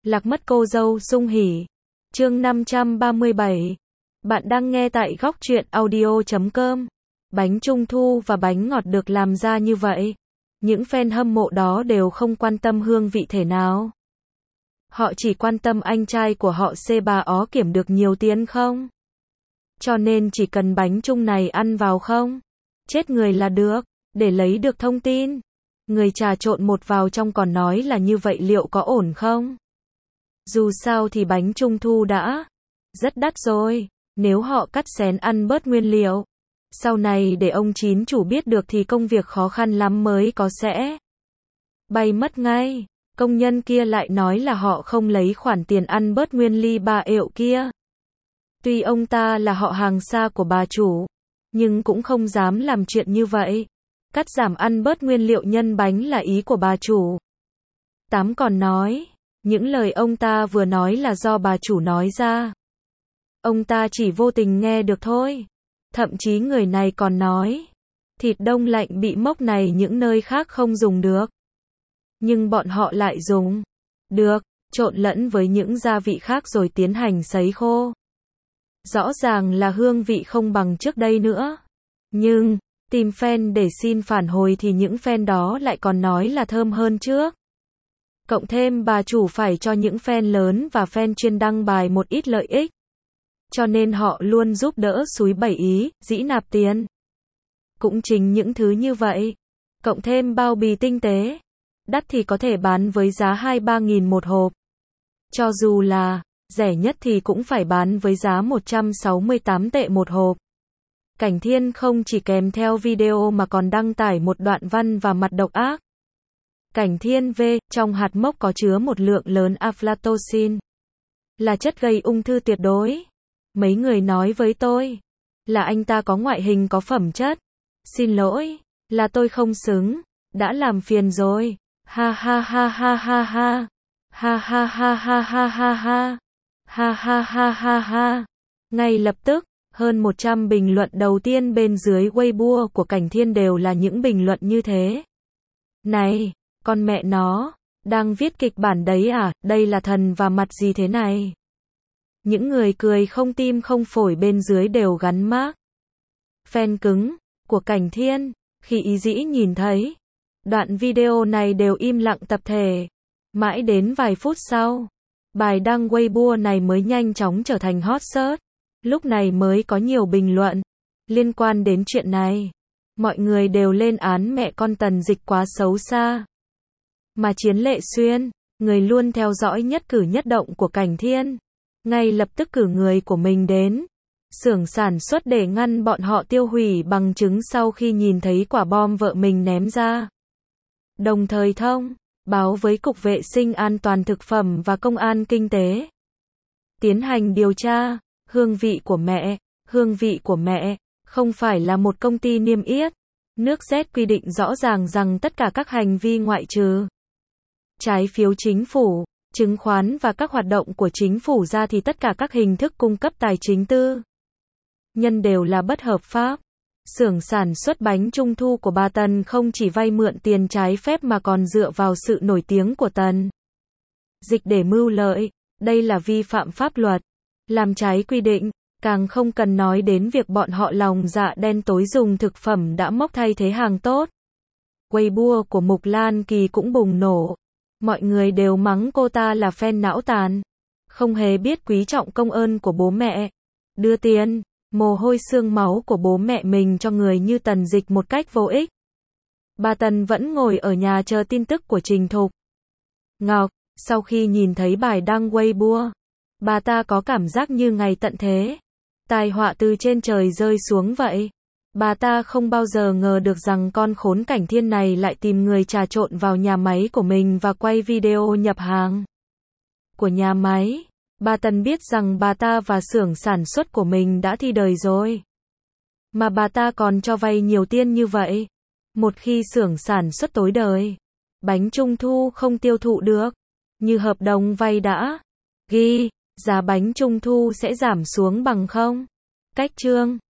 Lạc mất cô dâu sung hỉ. Chương 537. Bạn đang nghe tại góc truyện audio.com. Bánh trung thu và bánh ngọt được làm ra như vậy. Những fan hâm mộ đó đều không quan tâm hương vị thể nào. Họ chỉ quan tâm anh trai của họ C3 ó kiểm được nhiều tiền không? Cho nên chỉ cần bánh trung này ăn vào không? Chết người là được, để lấy được thông tin. Người trà trộn một vào trong còn nói là như vậy liệu có ổn không? Dù sao thì bánh trung thu đã rất đắt rồi, nếu họ cắt xén ăn bớt nguyên liệu. Sau này để ông chín chủ biết được thì công việc khó khăn lắm mới có sẽ bay mất ngay. Công nhân kia lại nói là họ không lấy khoản tiền ăn bớt nguyên ly bà ệu kia. Tuy ông ta là họ hàng xa của bà chủ, nhưng cũng không dám làm chuyện như vậy. Cắt giảm ăn bớt nguyên liệu nhân bánh là ý của bà chủ. Tám còn nói, những lời ông ta vừa nói là do bà chủ nói ra. Ông ta chỉ vô tình nghe được thôi. Thậm chí người này còn nói, thịt đông lạnh bị mốc này những nơi khác không dùng được. Nhưng bọn họ lại dùng được, trộn lẫn với những gia vị khác rồi tiến hành sấy khô. Rõ ràng là hương vị không bằng trước đây nữa. Nhưng, tìm fan để xin phản hồi thì những fan đó lại còn nói là thơm hơn trước. Cộng thêm bà chủ phải cho những fan lớn và fan chuyên đăng bài một ít lợi ích. Cho nên họ luôn giúp đỡ xúi bẩy ý, dĩ nạp tiền. Cũng chính những thứ như vậy. Cộng thêm bao bì tinh tế. Đắt thì có thể bán với giá 2-3 nghìn một hộp. Cho dù là rẻ nhất thì cũng phải bán với giá 168 tệ một hộp. Cảnh Thiên không chỉ kèm theo video mà còn đăng tải một đoạn văn và mặt độc ác. Cảnh Thiên V, trong hạt mốc có chứa một lượng lớn aflatoxin. Là chất gây ung thư tuyệt đối. Mấy người nói với tôi là anh ta có ngoại hình có phẩm chất. Xin lỗi, là tôi không xứng. Đã làm phiền rồi. Ha ha ha ha ha ha. Ha ha ha ha ha ha ha. Ha ha ha ha ha. Ngay lập tức, hơn 100 bình luận đầu tiên bên dưới Weibo của Cảnh Thiên đều là những bình luận như thế. Này, con mẹ nó, đang viết kịch bản đấy à, đây là thần và mặt gì thế này? Những người cười không tim không phổi bên dưới đều gắn mác fan cứng của Cảnh Thiên. Khi ý dĩ nhìn thấy đoạn video này đều im lặng tập thể. Mãi đến vài phút sau, bài đăng Weibo này mới nhanh chóng trở thành hot search. Lúc này mới có nhiều bình luận liên quan đến chuyện này. Mọi người đều lên án mẹ con Tần Dịch quá xấu xa. Mà Chiến Lệ Xuyên, người luôn theo dõi nhất cử nhất động của Cảnh Thiên, ngay lập tức cử người của mình đến xưởng sản xuất để ngăn bọn họ tiêu hủy bằng chứng sau khi nhìn thấy quả bom vợ mình ném ra. Đồng thời thông báo với Cục Vệ sinh An toàn Thực phẩm và Công an Kinh tế tiến hành điều tra. Hương vị của mẹ, không phải là một công ty niêm yết. Nước Z quy định rõ ràng rằng tất cả các hành vi ngoại trừ trái phiếu chính phủ, chứng khoán và các hoạt động của chính phủ ra thì tất cả các hình thức cung cấp tài chính tư nhân đều là bất hợp pháp. Xưởng sản xuất bánh trung thu của bà Tần không chỉ vay mượn tiền trái phép mà còn dựa vào sự nổi tiếng của Tần Dịch để mưu lợi. Đây là vi phạm pháp luật, làm trái quy định. Càng không cần nói đến việc bọn họ lòng dạ đen tối dùng thực phẩm đã mốc thay thế hàng tốt. Weibo của Mục Lan Kỳ cũng bùng nổ. Mọi người đều mắng cô ta là fan não tàn, không hề biết quý trọng công ơn của bố mẹ, đưa tiền, mồ hôi xương máu của bố mẹ mình cho người như Tần Dịch một cách vô ích. Bà Tần vẫn ngồi ở nhà chờ tin tức của Trình Thục Ngọc. Sau khi nhìn thấy bài đăng Weibo, bà ta có cảm giác như ngày tận thế, tai họa từ trên trời rơi xuống vậy. Bà ta không bao giờ ngờ được rằng con khốn Cảnh Thiên này lại tìm người trà trộn vào nhà máy của mình và quay video nhập hàng của nhà máy. Bà Tần biết rằng bà ta và xưởng sản xuất của mình đã thi đời rồi. Mà bà ta còn cho vay nhiều tiền như vậy. Một khi xưởng sản xuất tối đời, bánh trung thu không tiêu thụ được, như hợp đồng vay đã ghi, giá bánh trung thu sẽ giảm xuống bằng không. Cách chương